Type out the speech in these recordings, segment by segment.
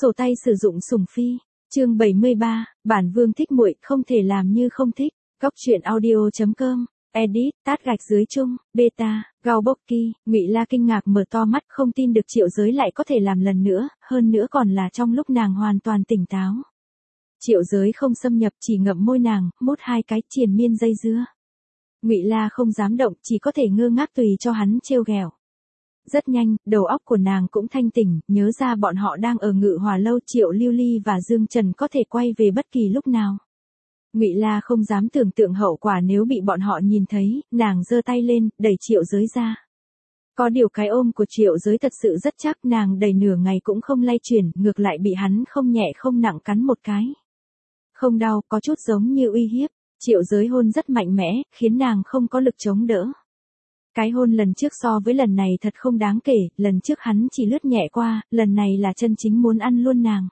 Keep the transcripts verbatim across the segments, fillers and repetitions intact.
Sổ tay sử dụng sủng phi. Chương bảy mươi ba, bản vương thích muội, không thể làm như không thích. Góc truyện audio chấm com. Edit, tát gạch dưới chung, beta, Gaobokki, Ngụy La kinh ngạc mở to mắt, không tin được Triệu Giới lại có thể làm lần nữa, hơn nữa còn là trong lúc nàng hoàn toàn tỉnh táo. Triệu Giới không xâm nhập, chỉ ngậm môi nàng, mút hai cái, triền miên dây dưa. Ngụy La không dám động, chỉ có thể ngơ ngác tùy cho hắn trêu ghẹo. Rất nhanh, đầu óc của nàng cũng thanh tỉnh, nhớ ra bọn họ đang ở Ngự Hỏa lâu, Triệu Lưu Ly và Dương Trần có thể quay về bất kỳ lúc nào. Ngụy La không dám tưởng tượng hậu quả nếu bị bọn họ nhìn thấy, nàng giơ tay lên, đẩy Triệu Giới ra. Có điều cái ôm của Triệu Giới thật sự rất chắc, nàng đẩy nửa ngày cũng không lay chuyển, ngược lại bị hắn không nhẹ không nặng cắn một cái. Không đau, có chút giống như uy hiếp. Triệu Giới hôn rất mạnh mẽ, khiến nàng không có lực chống đỡ. Cái hôn lần trước so với lần này thật không đáng kể, lần trước hắn chỉ lướt nhẹ qua, lần này là chân chính muốn ăn luôn nàng.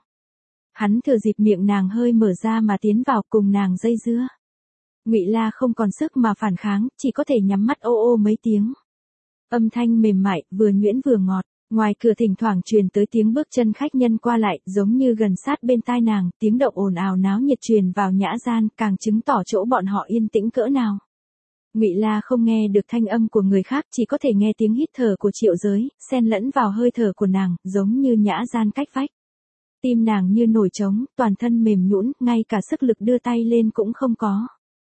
Hắn thừa dịp miệng nàng hơi mở ra mà tiến vào cùng nàng dây dưa. Ngụy La không còn sức mà phản kháng, chỉ có thể nhắm mắt ô ô mấy tiếng. Âm thanh mềm mại, vừa nhuyễn vừa ngọt, ngoài cửa thỉnh thoảng truyền tới tiếng bước chân khách nhân qua lại, giống như gần sát bên tai nàng, tiếng động ồn ào náo nhiệt truyền vào nhã gian, càng chứng tỏ chỗ bọn họ yên tĩnh cỡ nào. Ngụy La không nghe được thanh âm của người khác, chỉ có thể nghe tiếng hít thở của Triệu Giới, xen lẫn vào hơi thở của nàng, giống như nhã gian cách vách. Tim nàng như nổi trống, toàn thân mềm nhũn, ngay cả sức lực đưa tay lên cũng không có.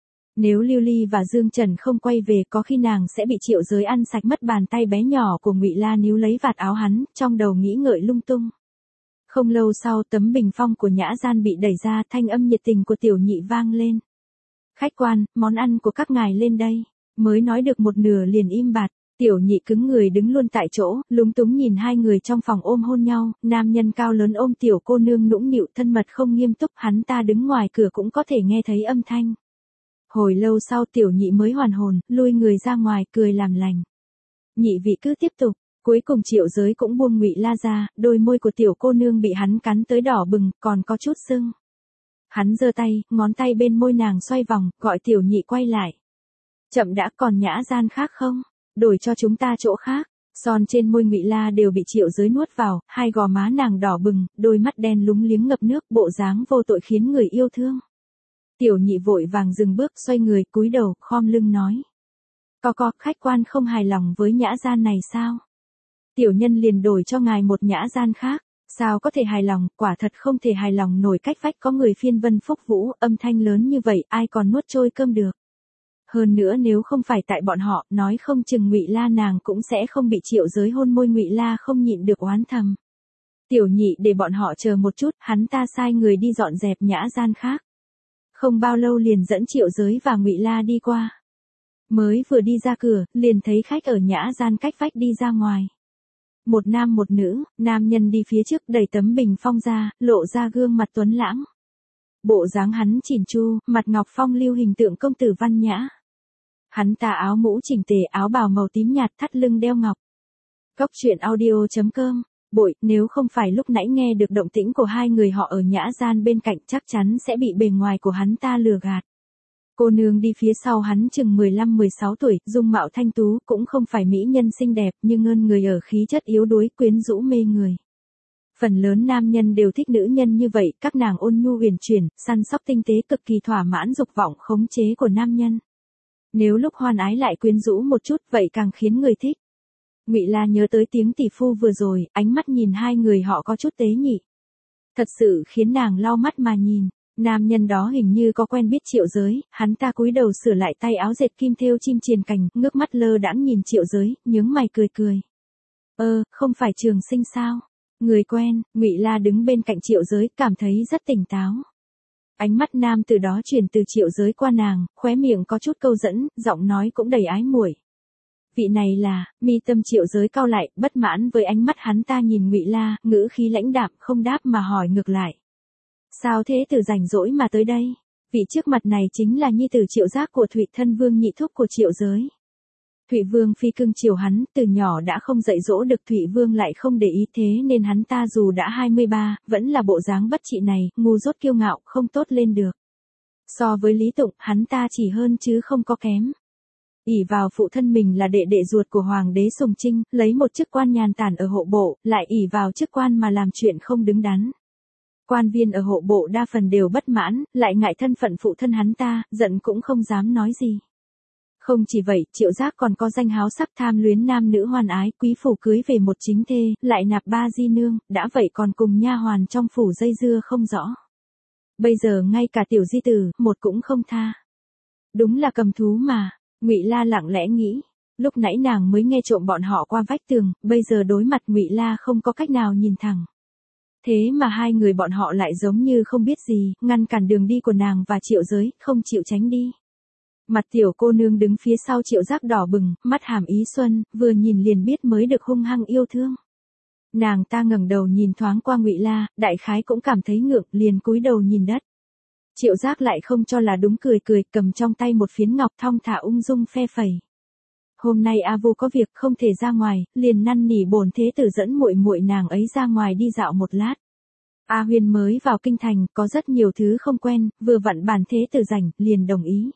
Nếu Lưu Ly và Dương Trần không quay về, có khi nàng sẽ bị Triệu Giới ăn sạch mất. Bàn tay bé nhỏ của Ngụy La níu lấy vạt áo hắn, trong đầu nghĩ ngợi lung tung. Không lâu sau, tấm bình phong của nhã gian bị đẩy ra, thanh âm nhiệt tình của Tiểu Nhị vang lên. Khách quan, món ăn của các ngài lên đây. Mới nói được một nửa liền im bặt. Tiểu Nhị cứng người đứng luôn tại chỗ, lúng túng nhìn hai người trong phòng ôm hôn nhau, nam nhân cao lớn ôm tiểu cô nương nũng nịu, thân mật không nghiêm túc, hắn ta đứng ngoài cửa cũng có thể nghe thấy âm thanh. Hồi lâu sau Tiểu Nhị mới hoàn hồn, lui người ra ngoài, cười làm lành. Nhị vị cứ tiếp tục. Cuối cùng Triệu Giới cũng buông Ngụy La ra, đôi môi của tiểu cô nương bị hắn cắn tới đỏ bừng, còn có chút sưng. Hắn giơ tay, ngón tay bên môi nàng xoay vòng, gọi Tiểu Nhị quay lại. Chậm đã, còn nhã gian khác không? Đổi cho chúng ta chỗ khác. Son trên môi Ngụy La đều bị Triệu Giới nuốt vào, hai gò má nàng đỏ bừng, đôi mắt đen lúng liếng ngập nước, bộ dáng vô tội khiến người yêu thương. Tiểu Nhị vội vàng dừng bước, xoay người, cúi đầu, khom lưng nói. Có có, khách quan không hài lòng với nhã gian này sao? Tiểu nhân liền đổi cho ngài một nhã gian khác. Sao có thể hài lòng, quả thật không thể hài lòng nổi, cách vách có người phiên vân phúc vũ, âm thanh lớn như vậy, ai còn nuốt trôi cơm được. Hơn nữa nếu không phải tại bọn họ, nói không chừng Ngụy La nàng cũng sẽ không bị Triệu Giới hôn môi. Ngụy La không nhịn được oán thầm. Tiểu Nhị để bọn họ chờ một chút, hắn ta sai người đi dọn dẹp nhã gian khác. Không bao lâu liền dẫn Triệu Giới và Ngụy La đi qua. Mới vừa đi ra cửa, liền thấy khách ở nhã gian cách vách đi ra ngoài. Một nam một nữ, nam nhân đi phía trước đẩy tấm bình phong ra, lộ ra gương mặt tuấn lãng. Bộ dáng hắn chỉn chu, mặt ngọc phong lưu, hình tượng công tử văn nhã. Hắn ta áo mũ chỉnh tề, áo bào màu tím nhạt, thắt lưng đeo ngọc. Góc truyện audio chấm com. Bội, nếu không phải lúc nãy nghe được động tĩnh của hai người họ ở nhã gian bên cạnh, chắc chắn sẽ bị bề ngoài của hắn ta lừa gạt. Cô nương đi phía sau hắn chừng mười lăm mười sáu tuổi, dung mạo thanh tú, cũng không phải mỹ nhân xinh đẹp, nhưng ơn người ở khí chất yếu đuối, quyến rũ mê người. Phần lớn nam nhân đều thích nữ nhân như vậy, các nàng ôn nhu uyển chuyển, săn sóc tinh tế, cực kỳ thỏa mãn dục vọng khống chế của nam nhân. Nếu lúc hoan ái lại quyến rũ một chút, vậy càng khiến người thích. Ngụy La nhớ tới tiếng tỷ phu vừa rồi, ánh mắt nhìn hai người họ có chút tế nhị. Thật sự khiến nàng lau mắt mà nhìn. Nam nhân đó hình như có quen biết Triệu Giới, hắn ta cúi đầu sửa lại tay áo dệt kim thêu chim triền cành, ngước mắt lơ đãng nhìn Triệu Giới, nhướng mày cười cười. Ơ, không phải Trường Sinh sao? Người quen. Ngụy La đứng bên cạnh Triệu Giới, cảm thấy rất tỉnh táo. Ánh mắt nam từ đó chuyển từ Triệu Giới qua nàng, khóe miệng có chút câu dẫn, giọng nói cũng đầy ái muội. Vị này là, mi tâm Triệu Giới cau lại, bất mãn với ánh mắt hắn ta nhìn Ngụy La, ngữ khí lãnh đạm, không đáp mà hỏi ngược lại. Sao thế, từ rảnh rỗi mà tới đây? Vị trước mặt này chính là nhi tử Triệu Giác của Thụy thân vương nhị thúc của Triệu Giới. Thụy vương phi cưng chiều hắn, từ nhỏ đã không dạy dỗ được, Thụy vương lại không để ý, thế nên hắn ta dù đã hai mươi ba, vẫn là bộ dáng bất trị này, ngu dốt kiêu ngạo, không tốt lên được. So với Lý Tụng, hắn ta chỉ hơn chứ không có kém. ỷ vào phụ thân mình là đệ đệ ruột của hoàng đế Sùng Trinh, lấy một chức quan nhàn tản ở hộ bộ, lại ỷ vào chức quan mà làm chuyện không đứng đắn. Quan viên ở hộ bộ đa phần đều bất mãn, lại ngại thân phận phụ thân hắn ta, giận cũng không dám nói gì. Không chỉ vậy, Triệu Giác còn có danh háo sắc tham luyến nam nữ hoan ái, quý phủ cưới về một chính thê, lại nạp ba di nương, đã vậy còn cùng nha hoàn trong phủ dây dưa không rõ. Bây giờ ngay cả tiểu di tử, một cũng không tha. Đúng là cầm thú mà, Ngụy La lặng lẽ nghĩ. Lúc nãy nàng mới nghe trộm bọn họ qua vách tường, bây giờ đối mặt Ngụy La không có cách nào nhìn thẳng. Thế mà hai người bọn họ lại giống như không biết gì, ngăn cản đường đi của nàng và Triệu Giới, không chịu tránh đi. Mặt tiểu cô nương đứng phía sau Triệu Giác đỏ bừng, mắt hàm ý xuân, vừa nhìn liền biết mới được hung hăng yêu thương. Nàng ta ngẩng đầu nhìn thoáng qua Ngụy La, đại khái cũng cảm thấy ngượng, liền cúi đầu nhìn đất. Triệu Giác lại không cho là đúng, cười cười, cầm trong tay một phiến ngọc thong thả ung dung phe phẩy. Hôm nay A Vu có việc không thể ra ngoài, liền năn nỉ bổn thế tử dẫn muội muội nàng ấy ra ngoài đi dạo một lát. A Huyên mới vào kinh thành, có rất nhiều thứ không quen, vừa vặn bản thế tử rảnh, liền đồng ý.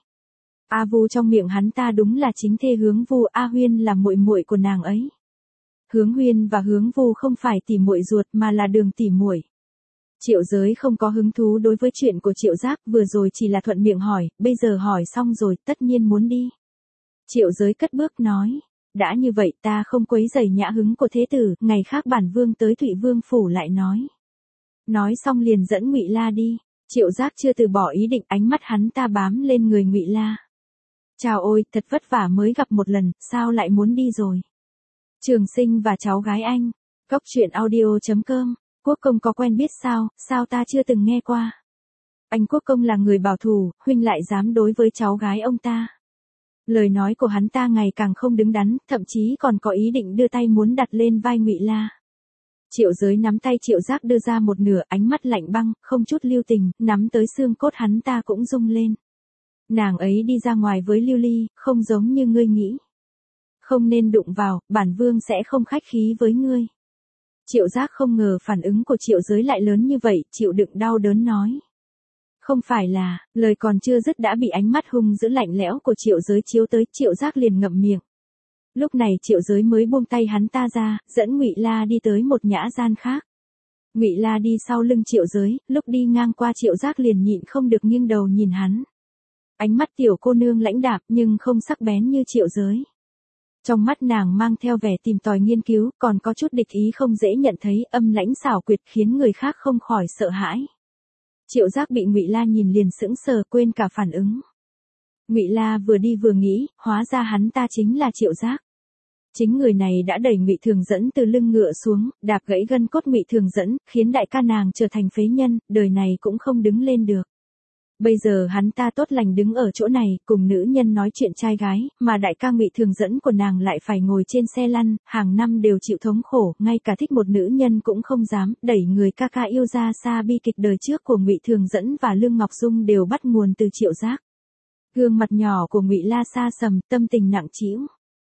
A Vu trong miệng hắn ta đúng là chính thê Hướng Vu, A Huyên là muội muội của nàng ấy. Hướng Huyên và Hướng Vu không phải tỉ muội ruột mà là đường tỉ muội. Triệu Giới không có hứng thú đối với chuyện của Triệu Giác, vừa rồi chỉ là thuận miệng hỏi, bây giờ hỏi xong rồi, tất nhiên muốn đi. Triệu Giới cất bước nói, đã như vậy ta không quấy rầy nhã hứng của thế tử, ngày khác bản vương tới Thụy Vương phủ lại nói. Nói xong liền dẫn Ngụy La đi. Triệu Giác chưa từ bỏ ý định, ánh mắt hắn ta bám lên người Ngụy La. Chào ôi, thật vất vả mới gặp một lần, sao lại muốn đi rồi? Trường Sinh và cháu gái anh. Góc truyện audio chấm com. Quốc công có quen biết sao, sao ta chưa từng nghe qua. Anh Quốc công là người bảo thủ, huynh lại dám đối với cháu gái ông ta. Lời nói của hắn ta ngày càng không đứng đắn, thậm chí còn có ý định đưa tay muốn đặt lên vai Ngụy La. Triệu Giới nắm tay Triệu Giác đưa ra một nửa, ánh mắt lạnh băng, không chút lưu tình, nắm tới xương cốt hắn ta cũng rung lên. Nàng ấy đi ra ngoài với Lưu Ly, không giống như ngươi nghĩ. Không nên đụng vào, bản vương sẽ không khách khí với ngươi. Triệu Giác không ngờ phản ứng của Triệu Giới lại lớn như vậy, chịu đựng đau đớn nói. Không phải là, lời còn chưa dứt đã bị ánh mắt hung dữ lạnh lẽo của Triệu Giới chiếu tới, Triệu Giác liền ngậm miệng. Lúc này Triệu Giới mới buông tay hắn ta ra, dẫn Ngụy La đi tới một nhã gian khác. Ngụy La đi sau lưng Triệu Giới, lúc đi ngang qua Triệu Giác liền nhịn không được nghiêng đầu nhìn hắn. Ánh mắt tiểu cô nương lãnh đạm nhưng không sắc bén như Triệu Giới. Trong mắt nàng mang theo vẻ tìm tòi nghiên cứu, còn có chút địch ý không dễ nhận thấy, âm lãnh xảo quyệt khiến người khác không khỏi sợ hãi. Triệu Giác bị Ngụy La nhìn liền sững sờ, quên cả phản ứng. Ngụy La vừa đi vừa nghĩ, hóa ra hắn ta chính là Triệu Giác. Chính người này đã đẩy Ngụy Thường Dẫn từ lưng ngựa xuống, đạp gãy gân cốt Ngụy Thường Dẫn, khiến đại ca nàng trở thành phế nhân, đời này cũng không đứng lên được. Bây giờ hắn ta tốt lành đứng ở chỗ này, cùng nữ nhân nói chuyện trai gái, mà đại ca Ngụy Thường Dẫn của nàng lại phải ngồi trên xe lăn, hàng năm đều chịu thống khổ, ngay cả thích một nữ nhân cũng không dám, đẩy người ca ca yêu ra xa. Bi kịch đời trước của Ngụy Thường Dẫn và Lương Ngọc Dung đều bắt nguồn từ Triệu Giác. Gương mặt nhỏ của Ngụy La xa sầm, tâm tình nặng trĩu.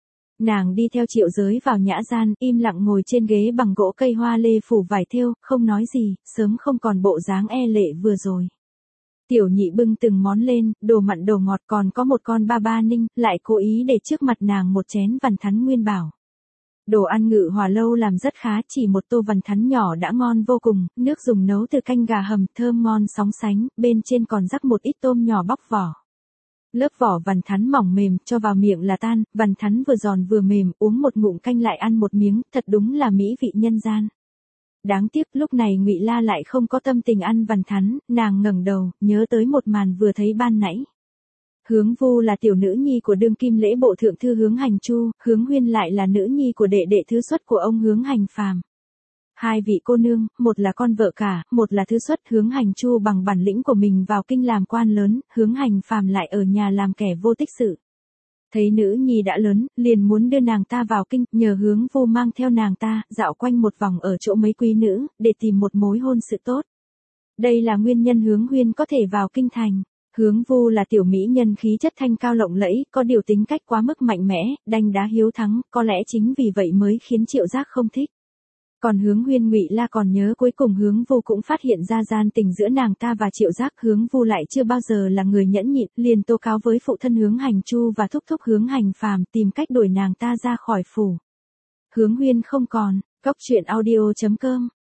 Nàng đi theo Triệu Giới vào nhã gian, im lặng ngồi trên ghế bằng gỗ cây hoa lê phủ vải thêu, không nói gì, sớm không còn bộ dáng e lệ vừa rồi. Tiểu nhị bưng từng món lên, đồ mặn đồ ngọt, còn có một con ba ba ninh, lại cố ý để trước mặt nàng một chén vằn thắn nguyên bảo. Đồ ăn Ngự Hòa lâu làm rất khá, chỉ một tô vằn thắn nhỏ đã ngon vô cùng, nước dùng nấu từ canh gà hầm thơm ngon sóng sánh, bên trên còn rắc một ít tôm nhỏ bóc vỏ. Lớp vỏ vằn thắn mỏng mềm, cho vào miệng là tan, vằn thắn vừa giòn vừa mềm, uống một ngụm canh lại ăn một miếng, thật đúng là mỹ vị nhân gian. Đáng tiếc lúc này Ngụy La lại không có tâm tình ăn vằn thắn, nàng ngẩng đầu, nhớ tới một màn vừa thấy ban nãy. Hướng Vu là tiểu nữ nhi của đương kim lễ bộ thượng thư Hướng Hành Chu, Hướng Huyên lại là nữ nhi của đệ đệ thứ xuất của ông Hướng Hành Phàm. Hai vị cô nương, một là con vợ cả, một là thứ xuất. Hướng Hành Chu bằng bản lĩnh của mình vào kinh làm quan lớn, Hướng Hành Phàm lại ở nhà làm kẻ vô tích sự. Thấy nữ nhi đã lớn, liền muốn đưa nàng ta vào kinh, nhờ Hướng Vu mang theo nàng ta, dạo quanh một vòng ở chỗ mấy quý nữ, để tìm một mối hôn sự tốt. Đây là nguyên nhân Hướng Huyên có thể vào kinh thành. Hướng Vu là tiểu mỹ nhân khí chất thanh cao lộng lẫy, có điều tính cách quá mức mạnh mẽ, đanh đá hiếu thắng, có lẽ chính vì vậy mới khiến Triệu Giác không thích. Còn Hướng Huyên Ngụy La còn nhớ cuối cùng Hướng Vu cũng phát hiện ra gian tình giữa nàng ta và Triệu Giác. Hướng Vu lại chưa bao giờ là người nhẫn nhịn, liền tố cáo với phụ thân Hướng Hành Chu và thúc thúc Hướng Hành Phàm, tìm cách đuổi nàng ta ra khỏi phủ. Hướng Huyên không còn. Góc truyện audio chấm com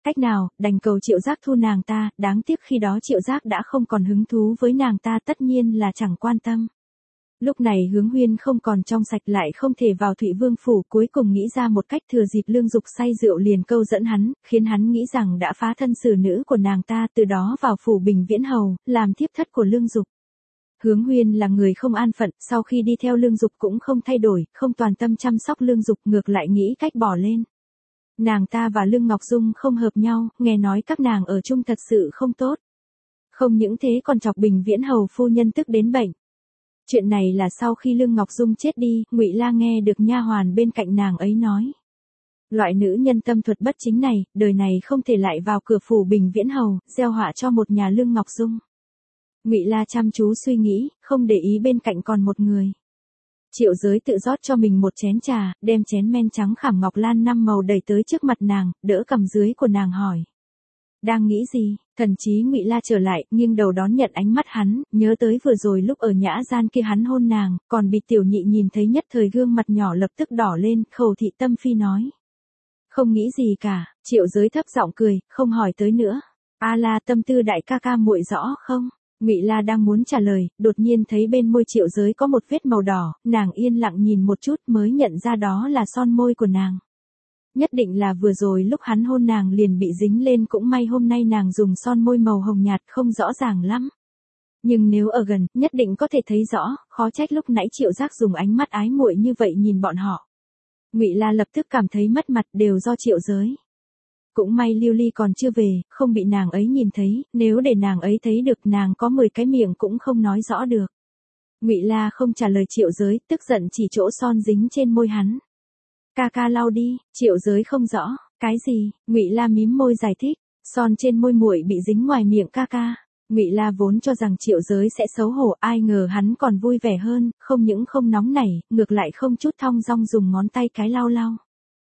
cách nào, đành cầu Triệu Giác thu nàng ta, đáng tiếc khi đó Triệu Giác đã không còn hứng thú với nàng ta, tất nhiên là chẳng quan tâm. Lúc này Hướng Huyên không còn trong sạch, lại không thể vào Thụy Vương phủ, cuối cùng nghĩ ra một cách, thừa dịp Lương Dục say rượu liền câu dẫn hắn, khiến hắn nghĩ rằng đã phá thân xử nữ của nàng ta, từ đó vào phủ Bình Viễn Hầu, làm thiếp thất của Lương Dục. Hướng Huyên là người không an phận, sau khi đi theo Lương Dục cũng không thay đổi, không toàn tâm chăm sóc Lương Dục, ngược lại nghĩ cách bỏ lên. Nàng ta và Lương Ngọc Dung không hợp nhau, nghe nói các nàng ở chung thật sự không tốt. Không những thế còn chọc Bình Viễn Hầu phu nhân tức đến bệnh. Chuyện này là sau khi Lương Ngọc Dung chết đi, Ngụy La nghe được nha hoàn bên cạnh nàng ấy nói. Loại nữ nhân tâm thuật bất chính này, đời này không thể lại vào cửa phủ Bình Viễn Hầu, gieo họa cho một nhà Lương Ngọc Dung. Ngụy La chăm chú suy nghĩ, không để ý bên cạnh còn một người. Triệu Giới tự rót cho mình một chén trà, đem chén men trắng khảm ngọc lan năm màu đẩy tới trước mặt nàng, đỡ cầm dưới của nàng hỏi. Đang nghĩ gì? Thần trí Ngụy La trở lại, nghiêng đầu đón nhận ánh mắt hắn, nhớ tới vừa rồi lúc ở nhã gian kia hắn hôn nàng, còn bị tiểu nhị nhìn thấy nhất thời gương mặt nhỏ lập tức đỏ lên, khẩu thị tâm phi nói. Không nghĩ gì cả, Triệu Giới thấp giọng cười, không hỏi tới nữa. A La, tâm tư đại ca ca muội rõ không? Ngụy La đang muốn trả lời, đột nhiên thấy bên môi Triệu Giới có một vết màu đỏ, nàng yên lặng nhìn một chút mới nhận ra đó là son môi của nàng. Nhất định là vừa rồi lúc hắn hôn nàng liền bị dính lên, cũng may hôm nay nàng dùng son môi màu hồng nhạt không rõ ràng lắm. Nhưng nếu ở gần, nhất định có thể thấy rõ, khó trách lúc nãy Triệu Giác dùng ánh mắt ái muội như vậy nhìn bọn họ. Ngụy La lập tức cảm thấy mất mặt, đều do Triệu Giới. Cũng may Lưu Ly còn chưa về, không bị nàng ấy nhìn thấy, nếu để nàng ấy thấy được nàng có mười cái miệng cũng không nói rõ được. Ngụy La không trả lời Triệu Giới, tức giận chỉ chỗ son dính trên môi hắn. Ca ca lau đi, Triệu Giới không rõ, cái gì? Ngụy La mím môi giải thích, son trên môi muội bị dính ngoài miệng ca ca. Ngụy La vốn cho rằng Triệu Giới sẽ xấu hổ, ai ngờ hắn còn vui vẻ hơn, không những không nóng nảy, ngược lại không chút thong dong dùng ngón tay cái lau lau.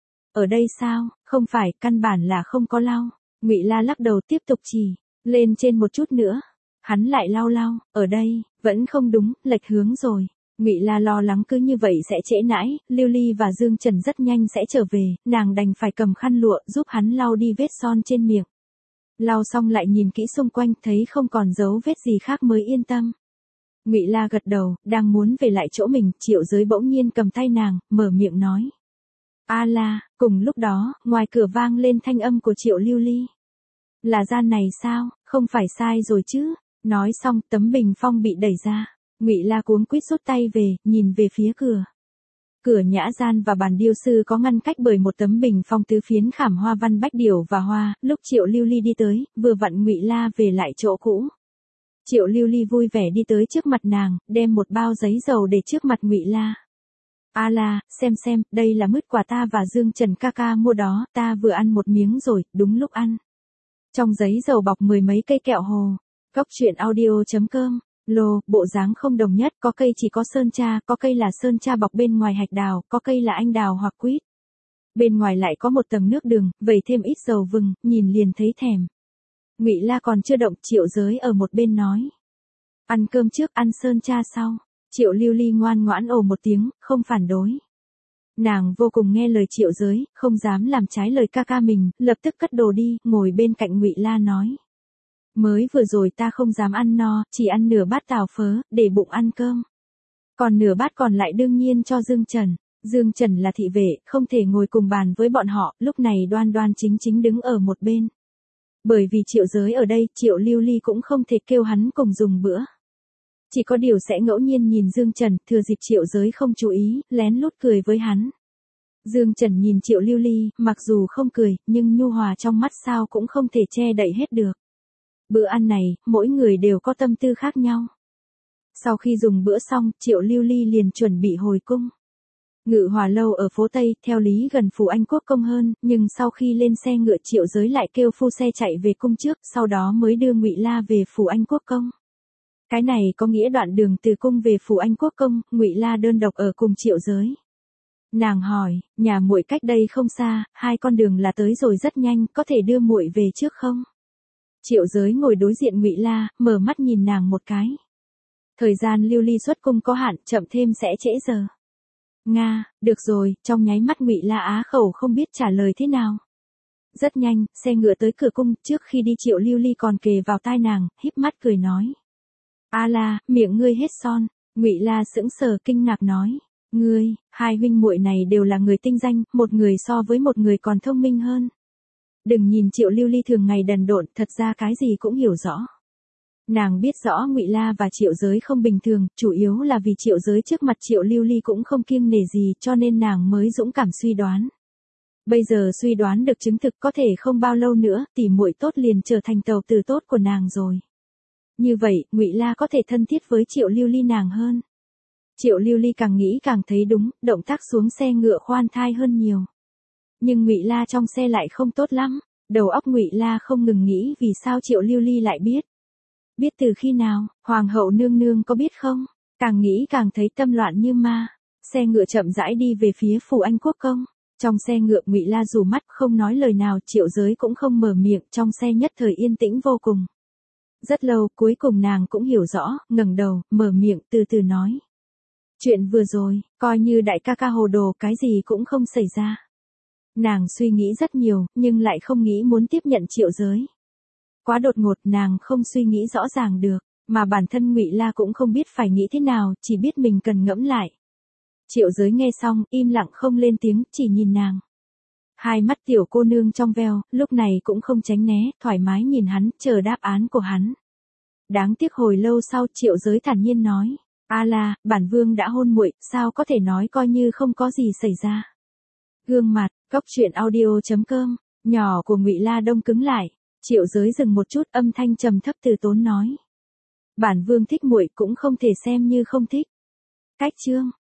Ở đây sao? Không phải, căn bản là không có lau. Ngụy La lắc đầu tiếp tục chỉ, lên trên một chút nữa. Hắn lại lau lau, ở đây, vẫn không đúng, lệch hướng rồi. Ngụy La lo lắng cứ như vậy sẽ trễ nãi, Lưu Ly và Dương Trần rất nhanh sẽ trở về, nàng đành phải cầm khăn lụa giúp hắn lau đi vết son trên miệng. Lau xong lại nhìn kỹ xung quanh, thấy không còn dấu vết gì khác mới yên tâm. Ngụy La gật đầu, đang muốn về lại chỗ mình, Triệu Giới bỗng nhiên cầm tay nàng, mở miệng nói. A La, cùng lúc đó, ngoài cửa vang lên thanh âm của Triệu Lưu Ly. Là gian này sao, không phải sai rồi chứ? Nói xong, tấm bình phong bị đẩy ra. Ngụy La cuống quýt rút tay về, nhìn về phía cửa. Cửa nhã gian và bàn điêu sư có ngăn cách bởi một tấm bình phong tứ phiến khảm hoa văn bách điểu và hoa, lúc Triệu Lưu Ly đi tới, vừa vặn Ngụy La về lại chỗ cũ. Triệu Lưu Ly vui vẻ đi tới trước mặt nàng, đem một bao giấy dầu để trước mặt Ngụy La. A La, xem xem, đây là mứt quà ta và Dương Trần ca ca mua đó, ta vừa ăn một miếng rồi, đúng lúc ăn. Trong giấy dầu bọc mười mấy cây kẹo hồ. Góc truyện audio chấm com. Lô, bộ dáng không đồng nhất, có cây chỉ có sơn tra, có cây là sơn tra bọc bên ngoài hạch đào, có cây là anh đào hoặc quýt. Bên ngoài lại có một tầng nước đường, vẩy thêm ít dầu vừng, nhìn liền thấy thèm. Ngụy La còn chưa động, Triệu Giới ở một bên nói. Ăn cơm trước, ăn sơn tra sau. Triệu Lưu Ly ngoan ngoãn ồ một tiếng, không phản đối. Nàng vô cùng nghe lời Triệu Giới, không dám làm trái lời ca ca mình, lập tức cất đồ đi, ngồi bên cạnh Ngụy La nói. Mới vừa rồi ta không dám ăn no, chỉ ăn nửa bát tàu phớ, để bụng ăn cơm. Còn nửa bát còn lại đương nhiên cho Dương Trần. Dương Trần là thị vệ, không thể ngồi cùng bàn với bọn họ, lúc này đoan đoan chính chính đứng ở một bên. Bởi vì Triệu Giới ở đây, Triệu Lưu Ly cũng không thể kêu hắn cùng dùng bữa. Chỉ có điều sẽ ngẫu nhiên nhìn Dương Trần, thừa dịp Triệu Giới không chú ý, lén lút cười với hắn. Dương Trần nhìn Triệu Lưu Ly, mặc dù không cười, nhưng nhu hòa trong mắt sao cũng không thể che đậy hết được. Bữa ăn này, mỗi người đều có tâm tư khác nhau. Sau khi dùng bữa xong, Triệu Lưu Ly liền chuẩn bị hồi cung. Ngự Hòa lâu ở phố Tây, theo lý gần phủ Anh Quốc công hơn, nhưng sau khi lên xe ngựa Triệu Giới lại kêu phu xe chạy về cung trước, sau đó mới đưa Ngụy La về phủ Anh Quốc công. Cái này có nghĩa đoạn đường từ cung về phủ Anh Quốc công, Ngụy La đơn độc ở cùng Triệu Giới. Nàng hỏi, nhà muội cách đây không xa, hai con đường là tới rồi rất nhanh, có thể đưa muội về trước không? Triệu Giới ngồi đối diện Ngụy La, mở mắt nhìn nàng một cái. Thời gian Lưu Ly xuất cung có hạn, chậm thêm sẽ trễ giờ. Nga, được rồi, trong nháy mắt Ngụy La á khẩu không biết trả lời thế nào. Rất nhanh, xe ngựa tới cửa cung, trước khi đi Triệu Lưu Ly còn kề vào tai nàng, híp mắt cười nói. A la, miệng ngươi hết son. Ngụy La sững sờ kinh ngạc nói. Ngươi, hai huynh muội này đều là người tinh danh, một người so với một người còn thông minh hơn. Đừng nhìn Triệu Lưu Ly thường ngày đần độn, thật ra cái gì cũng hiểu rõ. Nàng biết rõ Ngụy La và Triệu Giới không bình thường, chủ yếu là vì Triệu Giới trước mặt Triệu Lưu Ly cũng không kiêng nể gì, cho nên nàng mới dũng cảm suy đoán. Bây giờ suy đoán được chứng thực, có thể không bao lâu nữa, tỷ muội tốt liền trở thành tàu tử tốt của nàng rồi. Như vậy, Ngụy La có thể thân thiết với Triệu Lưu Ly nàng hơn. Triệu Lưu Ly càng nghĩ càng thấy đúng, động tác xuống xe ngựa khoan thai hơn nhiều. Nhưng Ngụy La trong xe lại không tốt lắm, đầu óc Ngụy La không ngừng nghĩ vì sao Triệu Lưu Ly lại biết. Biết từ khi nào, hoàng hậu nương nương có biết không? Càng nghĩ càng thấy tâm loạn như ma. Xe ngựa chậm rãi đi về phía phủ Anh Quốc công. Trong xe ngựa Ngụy La rủ mắt không nói lời nào, Triệu Giới cũng không mở miệng, trong xe nhất thời yên tĩnh vô cùng. Rất lâu, cuối cùng nàng cũng hiểu rõ, ngẩng đầu, mở miệng, từ từ nói. Chuyện vừa rồi, coi như đại ca ca hồ đồ, cái gì cũng không xảy ra. Nàng suy nghĩ rất nhiều, nhưng lại không nghĩ muốn tiếp nhận Triệu Giới. Quá đột ngột, nàng không suy nghĩ rõ ràng được, mà bản thân Ngụy La cũng không biết phải nghĩ thế nào, chỉ biết mình cần ngẫm lại. Triệu Giới nghe xong, im lặng không lên tiếng, chỉ nhìn nàng. Hai mắt tiểu cô nương trong veo, lúc này cũng không tránh né, thoải mái nhìn hắn, chờ đáp án của hắn. Đáng tiếc hồi lâu sau, Triệu Giới thản nhiên nói. A la, bản vương đã hôn muội, sao có thể nói coi như không có gì xảy ra. Gương mặt, cóc truyện audio chấm com, nhỏ của Ngụy La đông cứng lại. Triệu Giới dừng một chút, âm thanh trầm thấp từ tốn nói. Bản vương thích muội cũng không thể xem như không thích. Cách chương.